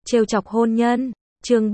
Trêu chọc hôn nhân, chương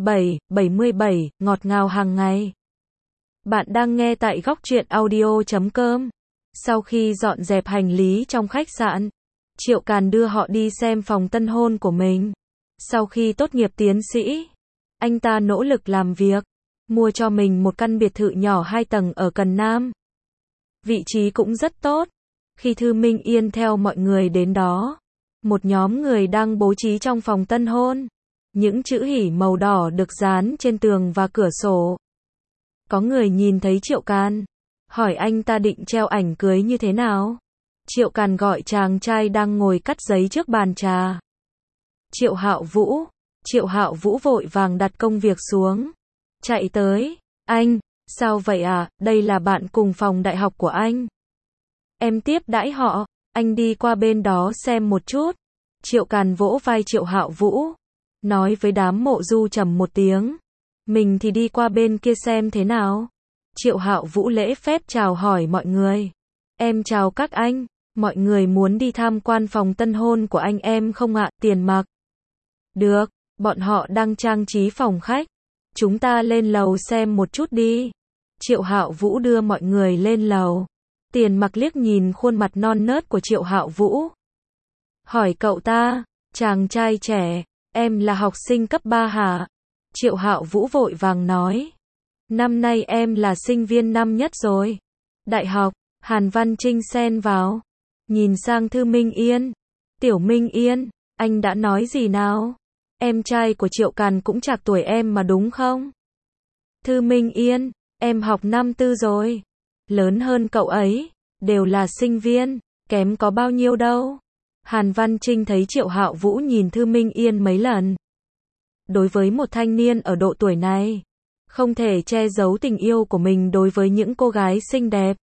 77, ngọt ngào hàng ngày. Bạn đang nghe tại góc truyện audio.com. Sau khi dọn dẹp hành lý trong khách sạn, Triệu Càn đưa họ đi xem phòng tân hôn của mình. Sau khi tốt nghiệp tiến sĩ, anh ta nỗ lực làm việc, mua cho mình một căn biệt thự nhỏ 2 tầng ở Cần Nam. Vị trí cũng rất tốt. Khi Thư Minh Yên theo mọi người đến đó, một nhóm người đang bố trí trong phòng tân hôn. Những chữ hỉ màu đỏ được dán trên tường và cửa sổ. Có người nhìn thấy Triệu Càn, hỏi anh ta định treo ảnh cưới như thế nào. Triệu Càn gọi chàng trai đang ngồi cắt giấy trước bàn trà. Triệu Hạo Vũ vội vàng đặt công việc xuống, chạy tới. Anh, sao vậy à, đây là bạn cùng phòng đại học của anh. Em tiếp đãi họ, anh đi qua bên đó xem một chút. Triệu Càn vỗ vai Triệu Hạo Vũ, nói với đám mộ du trầm một tiếng. Mình thì đi qua bên kia xem thế nào. Triệu Hạo Vũ lễ phép chào hỏi mọi người. Em chào các anh, mọi người muốn đi tham quan phòng tân hôn của anh em không ạ? Tiền mặc. Được, bọn họ đang trang trí phòng khách. Chúng ta lên lầu xem một chút đi. Triệu Hạo Vũ đưa mọi người lên lầu. Tiền mặc liếc nhìn khuôn mặt non nớt của Triệu Hạo Vũ, hỏi cậu ta, chàng trai trẻ, em là học sinh cấp 3 hả? Triệu Hạo Vũ vội vàng nói, năm nay em là sinh viên năm nhất rồi. Đại học. Hàn Văn Trinh xen vào, nhìn sang Thư Minh Yên. Tiểu Minh Yên, anh đã nói gì nào? Em trai của Triệu Càn cũng trạc tuổi em mà đúng không? Thư Minh Yên, em học năm tư rồi. Lớn hơn cậu ấy, đều là sinh viên, kém có bao nhiêu đâu. Hàn Văn Trinh thấy Triệu Hạo Vũ nhìn Thư Minh Yên mấy lần. Đối với một thanh niên ở độ tuổi này, không thể che giấu tình yêu của mình đối với những cô gái xinh đẹp.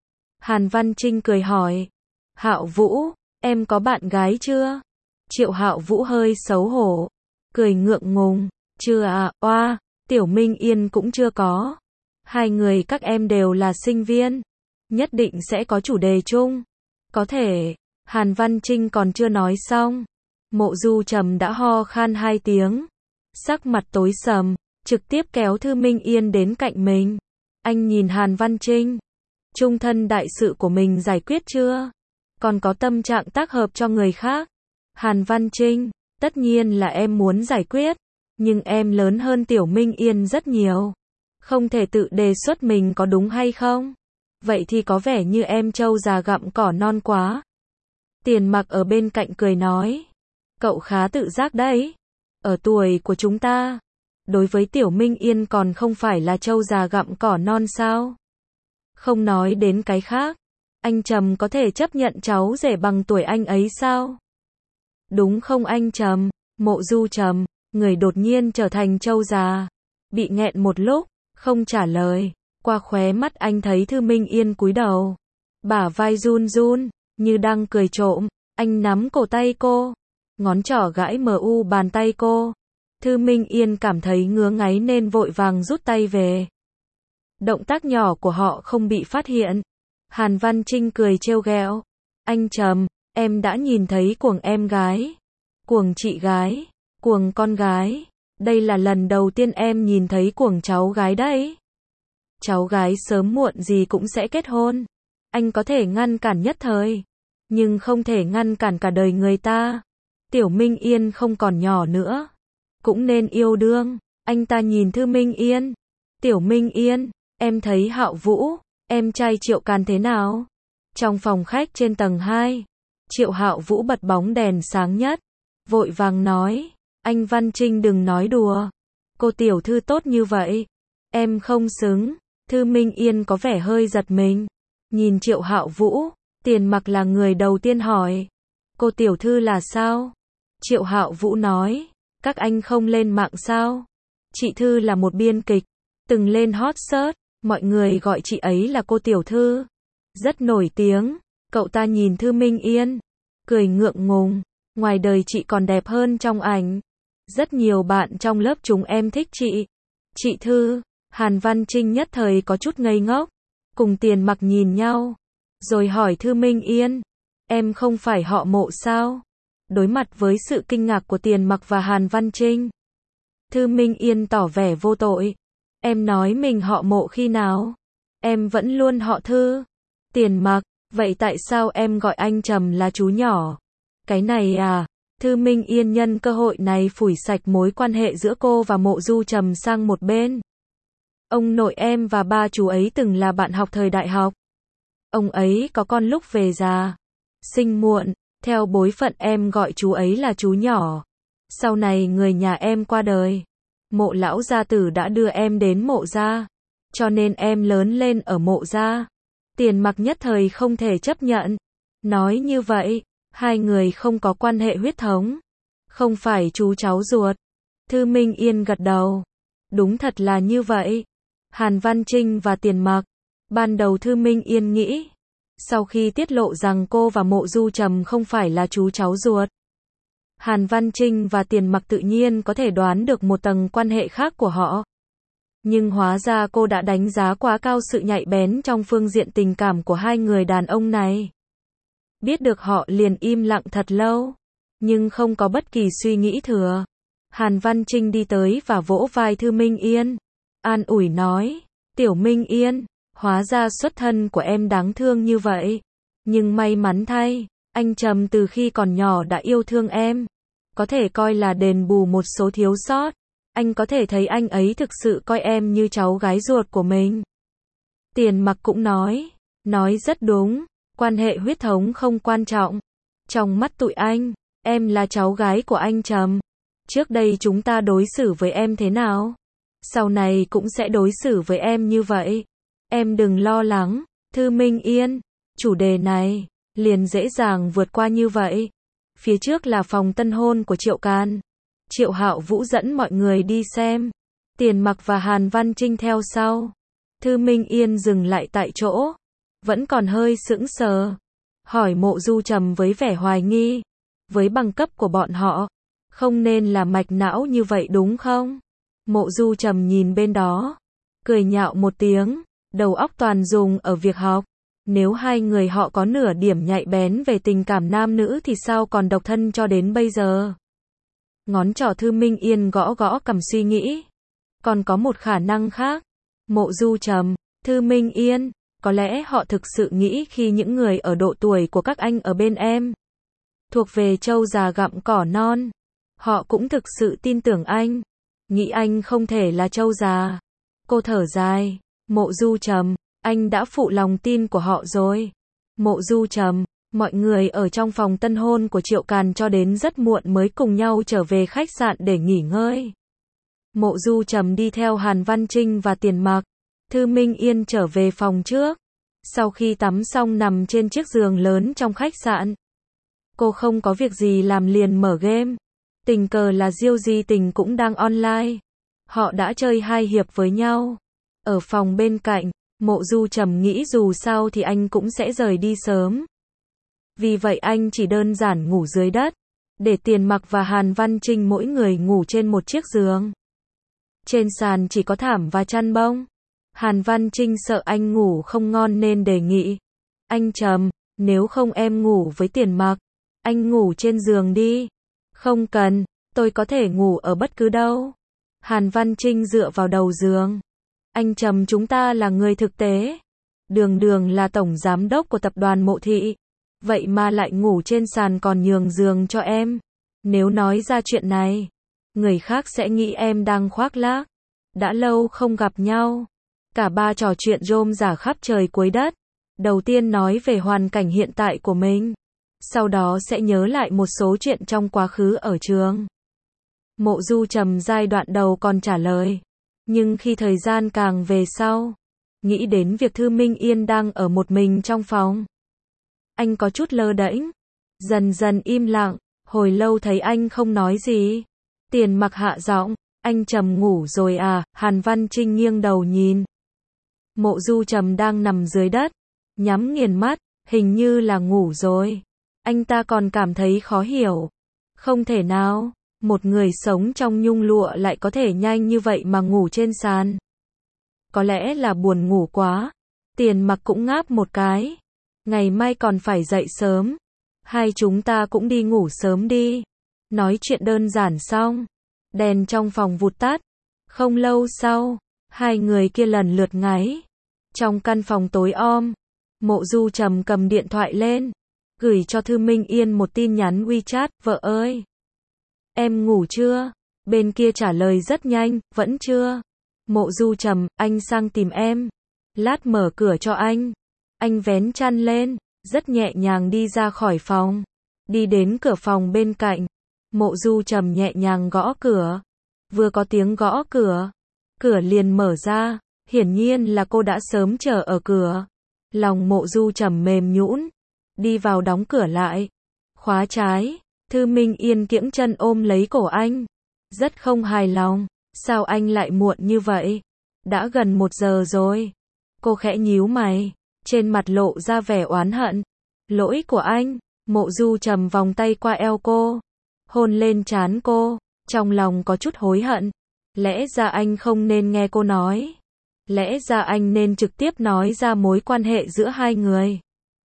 Hàn Văn Trinh cười hỏi, Hạo Vũ, em có bạn gái chưa? Triệu Hạo Vũ hơi xấu hổ, cười ngượng ngùng, chưa à, oa, Tiểu Minh Yên cũng chưa có. Hai người các em đều là sinh viên, nhất định sẽ có chủ đề chung. Có thể. Hàn Văn Trinh còn chưa nói xong, Mộ Du Trầm đã ho khan 2 tiếng, sắc mặt tối sầm, trực tiếp kéo Thư Minh Yên đến cạnh mình. Anh nhìn Hàn Văn Trinh, chung thân đại sự của mình giải quyết chưa? Còn có tâm trạng tác hợp cho người khác? Hàn Văn Trinh, tất nhiên là em muốn giải quyết, nhưng em lớn hơn Tiểu Minh Yên rất nhiều. Không thể tự đề xuất mình có đúng hay không? Vậy thì có vẻ như em trâu già gặm cỏ non quá. Tiền mặc ở bên cạnh cười nói, cậu khá tự giác đấy. Ở tuổi của chúng ta, đối với Tiểu Minh Yên còn không phải là trâu già gặm cỏ non sao? Không nói đến cái khác, anh Trầm có thể chấp nhận cháu rể bằng tuổi anh ấy sao? Đúng không anh Trầm? Mộ Du Trầm, người đột nhiên trở thành trâu già, bị nghẹn một lúc, không trả lời. Qua khóe mắt anh thấy Thư Minh Yên cúi đầu, bả vai run run, như đang cười trộm. Anh nắm cổ tay cô, ngón trỏ gãi bàn tay cô. Thư Minh Yên cảm thấy ngứa ngáy nên vội vàng rút tay về. Động tác nhỏ của họ không bị phát hiện. Hàn Văn Trinh cười trêu ghẹo, anh Trầm, em đã nhìn thấy cuồng em gái, cuồng chị gái, cuồng con gái. Đây là lần đầu tiên em nhìn thấy cuồng cháu gái đấy. Cháu gái sớm muộn gì cũng sẽ kết hôn. Anh có thể ngăn cản nhất thời, nhưng không thể ngăn cản cả đời người ta. Tiểu Minh Yên không còn nhỏ nữa, cũng nên yêu đương. Anh ta nhìn Thư Minh Yên. Tiểu Minh Yên, em thấy Hạo Vũ, em trai Triệu Càn thế nào? Trong phòng khách trên tầng 2, Triệu Hạo Vũ bật bóng đèn sáng nhất, vội vàng nói, anh Văn Trinh đừng nói đùa. Cô tiểu thư tốt như vậy, em không xứng. Thư Minh Yên có vẻ hơi giật mình, nhìn Triệu Hạo Vũ. Tiền mặc là người đầu tiên hỏi, cô tiểu thư là sao? Triệu Hạo Vũ nói, các anh không lên mạng sao? Chị Thư là một biên kịch, từng lên hot search, mọi người gọi chị ấy là cô tiểu thư, rất nổi tiếng. Cậu ta nhìn Thư Minh Yên, cười ngượng ngùng, ngoài đời chị còn đẹp hơn trong ảnh. Rất nhiều bạn trong lớp chúng em thích chị. Chị Thư. Hàn Văn Trinh nhất thời có chút ngây ngốc, cùng Tiền mặc nhìn nhau, rồi hỏi Thư Minh Yên, em không phải họ Mộ sao? Đối mặt với sự kinh ngạc của Tiền Mặc và Hàn Văn Trinh, Thư Minh Yên tỏ vẻ vô tội. Em nói mình họ Mộ khi nào? Em vẫn luôn họ Thư. Tiền Mặc, vậy tại sao em gọi anh Trầm là chú nhỏ? Cái này à? Thư Minh Yên nhân cơ hội này phủi sạch mối quan hệ giữa cô và Mộ Du Trầm sang một bên. Ông nội em và ba chú ấy từng là bạn học thời đại học. Ông ấy có con lúc về già, sinh muộn, theo bối phận em gọi chú ấy là chú nhỏ. Sau này người nhà em qua đời, Mộ lão gia tử đã đưa em đến Mộ gia, cho nên em lớn lên ở Mộ gia. Tiền Mặc nhất thời không thể chấp nhận. Nói như vậy, hai người không có quan hệ huyết thống, không phải chú cháu ruột. Thư Minh Yên gật đầu. Đúng thật là như vậy. Hàn Văn Trinh và Tiền Mặc. Ban đầu Thư Minh Yên nghĩ, sau khi tiết lộ rằng cô và Mộ Du Trầm không phải là chú cháu ruột, Hàn Văn Trinh và Tiền Mặc tự nhiên có thể đoán được một tầng quan hệ khác của họ. Nhưng hóa ra cô đã đánh giá quá cao sự nhạy bén trong phương diện tình cảm của hai người đàn ông này. Biết được họ liền im lặng thật lâu, nhưng không có bất kỳ suy nghĩ thừa. Hàn Văn Trinh đi tới và vỗ vai Thư Minh Yên, an ủi nói, Tiểu Minh Yên, hóa ra xuất thân của em đáng thương như vậy. Nhưng may mắn thay, anh Trầm từ khi còn nhỏ đã yêu thương em, có thể coi là đền bù một số thiếu sót. Anh có thể thấy anh ấy thực sự coi em như cháu gái ruột của mình. Tiền Mặc cũng nói rất đúng, quan hệ huyết thống không quan trọng. Trong mắt tụi anh, em là cháu gái của anh Trầm. Trước đây chúng ta đối xử với em thế nào? Sau này cũng sẽ đối xử với em như vậy. Em đừng lo lắng, Thư Minh Yên, chủ đề này liền dễ dàng vượt qua như vậy. Phía trước là phòng tân hôn của Triệu Can. Triệu Hạo Vũ dẫn mọi người đi xem. Tiền Mặc và Hàn Văn Trinh theo sau. Thư Minh Yên dừng lại tại chỗ, vẫn còn hơi sững sờ, hỏi Mộ Du Trầm với vẻ hoài nghi. Với bằng cấp của bọn họ, không nên là mạch não như vậy đúng không? Mộ Du Trầm nhìn bên đó, cười nhạo một tiếng, đầu óc toàn dùng ở việc học. Nếu hai người họ có nửa điểm nhạy bén về tình cảm nam nữ thì sao còn độc thân cho đến bây giờ? Ngón trỏ Thư Minh Yên gõ gõ cằm suy nghĩ. Còn có một khả năng khác. Mộ Du Trầm, Thư Minh Yên, có lẽ họ thực sự nghĩ khi những người ở độ tuổi của các anh ở bên em, thuộc về trâu già gặm cỏ non, họ cũng thực sự tin tưởng anh, nghĩ anh không thể là trâu già. Cô thở dài, Mộ Du Trầm, anh đã phụ lòng tin của họ rồi. Mộ Du Trầm, mọi người ở trong phòng tân hôn của Triệu Càn cho đến rất muộn mới cùng nhau trở về khách sạn để nghỉ ngơi. Mộ Du Trầm đi theo Hàn Văn Trinh và Tiền Mặc. Thư Minh Yên trở về phòng trước. Sau khi tắm xong nằm trên chiếc giường lớn trong khách sạn. Cô không có việc gì làm liền mở game. Tình cờ là Diêu Di Tình cũng đang online. Họ đã chơi 2 hiệp với nhau. Ở phòng bên cạnh, Mộ Du Trầm nghĩ dù sao thì anh cũng sẽ rời đi sớm. Vì vậy anh chỉ đơn giản ngủ dưới đất, để Tiền Mặc và Hàn Văn Trinh mỗi người ngủ trên một chiếc giường. Trên sàn chỉ có thảm và chăn bông. Hàn Văn Trinh sợ anh ngủ không ngon nên đề nghị, anh Trầm, nếu không em ngủ với Tiền Mặc, anh ngủ trên giường đi. Không cần, tôi có thể ngủ ở bất cứ đâu. Hàn Văn Trinh dựa vào đầu giường. Anh Trầm, chúng ta là người thực tế. Đường Đường là tổng giám đốc của tập đoàn Mộ Thị. Vậy mà lại ngủ trên sàn còn nhường giường cho em. Nếu nói ra chuyện này, người khác sẽ nghĩ em đang khoác lác. Đã lâu không gặp nhau. Cả ba trò chuyện rôm rả khắp trời cuối đất. Đầu tiên nói về hoàn cảnh hiện tại của mình. Sau đó sẽ nhớ lại một số chuyện trong quá khứ ở trường. Mộ Du Trầm giai đoạn đầu còn trả lời. Nhưng khi thời gian càng về sau, nghĩ đến việc Thư Minh Yên đang ở một mình trong phòng, anh có chút lơ đễnh. Dần dần im lặng, hồi lâu thấy anh không nói gì. Tiền Mặc hạ giọng, anh Trầm ngủ rồi à? Hàn Văn Trinh nghiêng đầu nhìn. Mộ Du Trầm đang nằm dưới đất, nhắm nghiền mắt, hình như là ngủ rồi. Anh ta còn cảm thấy khó hiểu. Không thể nào, một người sống trong nhung lụa lại có thể nhanh như vậy mà ngủ trên sàn. Có lẽ là buồn ngủ quá. Tiền Mặc cũng ngáp một cái. Ngày mai còn phải dậy sớm. Hai chúng ta cũng đi ngủ sớm đi. Nói chuyện đơn giản xong, đèn trong phòng vụt tắt. Không lâu sau, hai người kia lần lượt ngáy. Trong căn phòng tối om, Mộ Du Trầm cầm điện thoại lên, gửi cho Thư Minh Yên một tin nhắn WeChat, vợ ơi, em ngủ chưa? Bên kia trả lời rất nhanh, vẫn chưa. Mộ Du Trầm, anh sang tìm em. Lát mở cửa cho anh. Anh vén chăn lên, rất nhẹ nhàng đi ra khỏi phòng. Đi đến cửa phòng bên cạnh. Mộ Du Trầm nhẹ nhàng gõ cửa. Vừa có tiếng gõ cửa, cửa liền mở ra. Hiển nhiên là cô đã sớm chờ ở cửa. Lòng Mộ Du Trầm mềm nhũn, đi vào đóng cửa lại. Khóa trái. Thư Minh Yên kiễng chân ôm lấy cổ anh. Rất không hài lòng. Sao anh lại muộn như vậy? Đã gần 1 giờ rồi. Cô khẽ nhíu mày, trên mặt lộ ra vẻ oán hận. Lỗi của anh. Mộ Du Trầm vòng tay qua eo cô, hôn lên trán cô, trong lòng có chút hối hận. Lẽ ra anh không nên nghe cô nói. Lẽ ra anh nên trực tiếp nói ra mối quan hệ giữa hai người.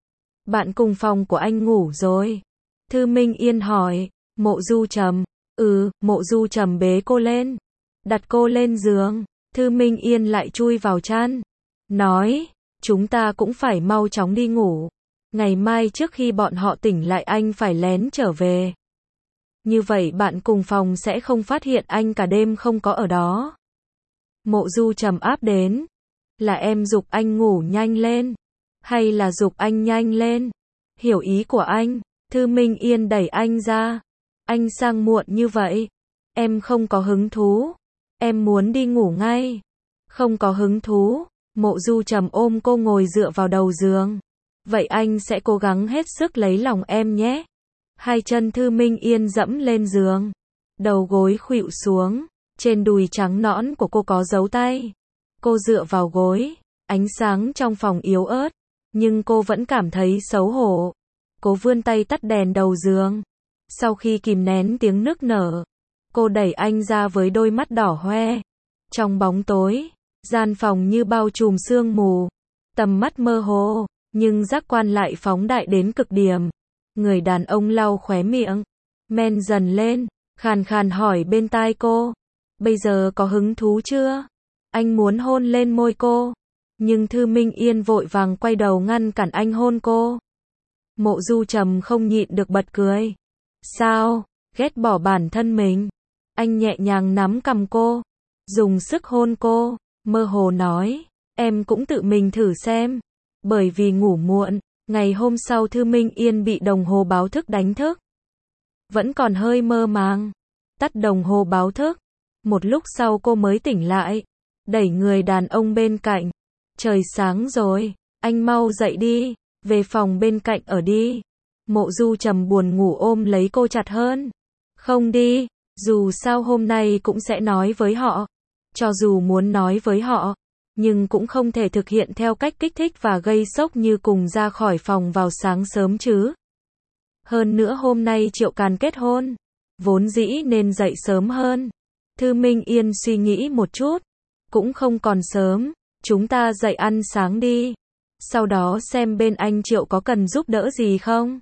Bạn cùng phòng của anh ngủ rồi? Thư Minh Yên hỏi. Mộ Du Trầm. Mộ Du Trầm bế cô lên, đặt cô lên giường. Thư Minh Yên lại chui vào chăn, nói, chúng ta cũng phải mau chóng đi ngủ. Ngày mai trước khi bọn họ tỉnh lại anh phải lén trở về. Như vậy bạn cùng phòng sẽ không phát hiện anh cả đêm không có ở đó. Mộ Du Trầm áp đến. Là em giục anh ngủ nhanh lên, hay là giục anh nhanh lên? Hiểu ý của anh. Thư Minh Yên đẩy anh ra. Anh sang muộn như vậy, em không có hứng thú. Em muốn đi ngủ ngay. Không có hứng thú. Mộ Du Trầm ôm cô ngồi dựa vào đầu giường. Vậy anh sẽ cố gắng hết sức lấy lòng em nhé. Hai chân Thư Minh Yên dẫm lên giường, đầu gối khuỵu xuống, trên đùi trắng nõn của cô có dấu tay. Cô dựa vào gối, ánh sáng trong phòng yếu ớt, nhưng cô vẫn cảm thấy xấu hổ. Cô vươn tay tắt đèn đầu giường. Sau khi kìm nén tiếng nức nở, cô đẩy anh ra với đôi mắt đỏ hoe. Trong bóng tối, gian phòng như bao trùm sương mù, tầm mắt mơ hồ, nhưng giác quan lại phóng đại đến cực điểm. Người đàn ông lau khóe miệng, men dần lên, khàn khàn hỏi bên tai cô, bây giờ có hứng thú chưa? Anh muốn hôn lên môi cô, nhưng Thư Minh Yên vội vàng quay đầu ngăn cản anh hôn cô. Mộ Du Trầm không nhịn được bật cười. Sao? Ghét bỏ bản thân mình. Anh nhẹ nhàng nắm cằm cô, dùng sức hôn cô, mơ hồ nói, em cũng tự mình thử xem. Bởi vì ngủ muộn, ngày hôm sau Thư Minh Yên bị đồng hồ báo thức đánh thức. Vẫn còn hơi mơ màng, tắt đồng hồ báo thức. Một lúc sau cô mới tỉnh lại, đẩy người đàn ông bên cạnh. Trời sáng rồi, anh mau dậy đi, về phòng bên cạnh ở đi. Mộ Du Trầm buồn ngủ ôm lấy cô chặt hơn. Không đi, dù sao hôm nay cũng sẽ nói với họ. Cho dù muốn nói với họ, nhưng cũng không thể thực hiện theo cách kích thích và gây sốc như cùng ra khỏi phòng vào sáng sớm chứ. Hơn nữa hôm nay Triệu Càn kết hôn, vốn dĩ nên dậy sớm hơn. Thư Minh Yên suy nghĩ một chút, cũng không còn sớm, chúng ta dậy ăn sáng đi. Sau đó xem bên anh Triệu có cần giúp đỡ gì không.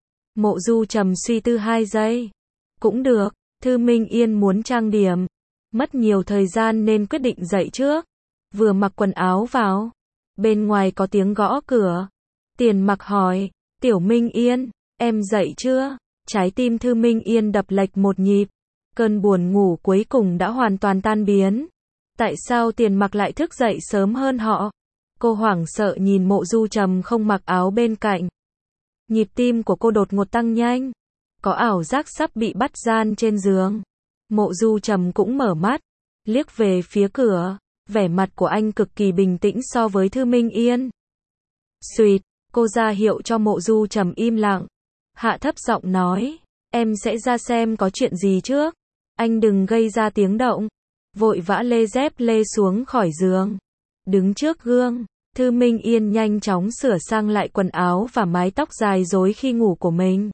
Mộ Du Trầm suy tư 2 giây. Cũng được, Thư Minh Yên muốn trang điểm, mất nhiều thời gian nên quyết định dậy trước. Vừa mặc quần áo vào, bên ngoài có tiếng gõ cửa. Tiền Mặc hỏi, Tiểu Minh Yên, em dậy chưa? Trái tim Thư Minh Yên đập lệch một nhịp. Cơn buồn ngủ cuối cùng đã hoàn toàn tan biến. Tại sao Tiền Mặc lại thức dậy sớm hơn họ? Cô hoảng sợ nhìn Mộ Du Trầm không mặc áo bên cạnh. Nhịp tim của cô đột ngột tăng nhanh, có ảo giác sắp bị bắt gian trên giường. Mộ Du Trầm cũng mở mắt, liếc về phía cửa, vẻ mặt của anh cực kỳ bình tĩnh so với Thư Minh Yên. Xuyệt, cô ra hiệu cho Mộ Du Trầm im lặng, hạ thấp giọng nói, em sẽ ra xem có chuyện gì trước, anh đừng gây ra tiếng động. Vội vã lê dép lê xuống khỏi giường, đứng trước gương. Thư Minh Yên nhanh chóng sửa sang lại quần áo và mái tóc dài rối khi ngủ của mình.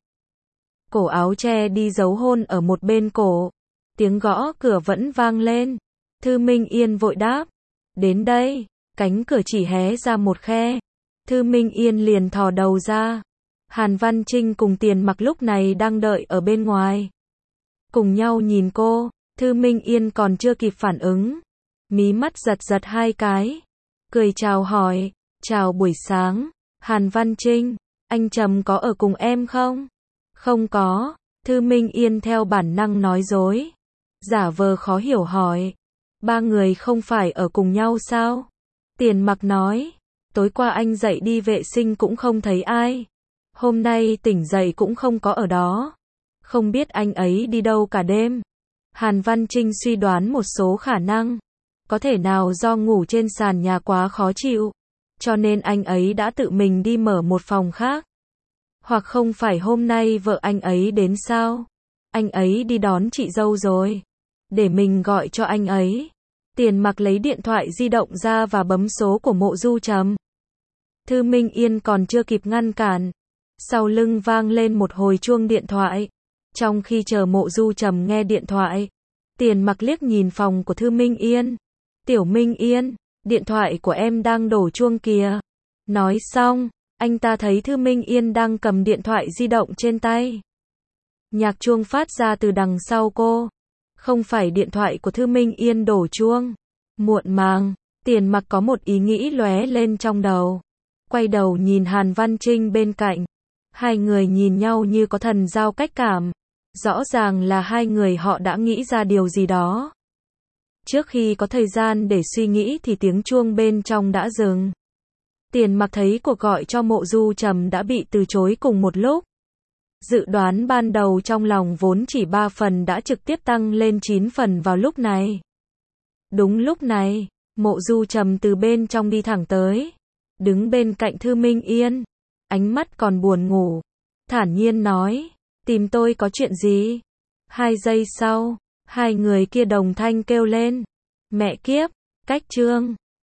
Cổ áo che đi dấu hôn ở một bên cổ. Tiếng gõ cửa vẫn vang lên. Thư Minh Yên vội đáp. Đến đây, cánh cửa chỉ hé ra một khe. Thư Minh Yên liền thò đầu ra. Hàn Văn Trinh cùng Tiền Mặc lúc này đang đợi ở bên ngoài. Cùng nhau nhìn cô, Thư Minh Yên còn chưa kịp phản ứng. Mí mắt giật giật hai cái. Cười chào hỏi, chào buổi sáng, Hàn Văn Trinh, anh Trầm có ở cùng em không? Không có, Thư Minh Yên theo bản năng nói dối. Giả vờ khó hiểu hỏi, ba người không phải ở cùng nhau sao? Tiền Mặc nói, tối qua anh dậy đi vệ sinh cũng không thấy ai. Hôm nay tỉnh dậy cũng không có ở đó. Không biết anh ấy đi đâu cả đêm. Hàn Văn Trinh suy đoán một số khả năng. Có thể nào do ngủ trên sàn nhà quá khó chịu, cho nên anh ấy đã tự mình đi mở một phòng khác. Hoặc không phải hôm nay vợ anh ấy đến sao? Anh ấy đi đón chị dâu rồi. Để mình gọi cho anh ấy. Tiền Mặc lấy điện thoại di động ra và bấm số của Mộ Du Trầm. Thư Minh Yên còn chưa kịp ngăn cản. Sau lưng vang lên một hồi chuông điện thoại. Trong khi chờ Mộ Du Trầm nghe điện thoại, Tiền Mặc liếc nhìn phòng của Thư Minh Yên. Tiểu Minh Yên, điện thoại của em đang đổ chuông kìa. Nói xong, anh ta thấy Thư Minh Yên đang cầm điện thoại di động trên tay. Nhạc chuông phát ra từ đằng sau cô. Không phải điện thoại của Thư Minh Yên đổ chuông. Muộn màng, Tiền Mặc có một ý nghĩ lóe lên trong đầu. Quay đầu nhìn Hàn Văn Trinh bên cạnh. Hai người nhìn nhau như có thần giao cách cảm. Rõ ràng là hai người họ đã nghĩ ra điều gì đó. Trước khi có thời gian để suy nghĩ thì tiếng chuông bên trong đã dừng. Tiền Mặc thấy cuộc gọi cho Mộ Du Trầm đã bị từ chối cùng một lúc. Dự đoán ban đầu trong lòng vốn chỉ 3 phần đã trực tiếp tăng lên 9 phần vào lúc này. Đúng lúc này, Mộ Du Trầm từ bên trong đi thẳng tới. Đứng bên cạnh Thư Minh Yên. Ánh mắt còn buồn ngủ. Thản nhiên nói, tìm tôi có chuyện gì? 2 giây sau, hai người kia đồng thanh kêu lên. Mẹ kiếp, cách chương.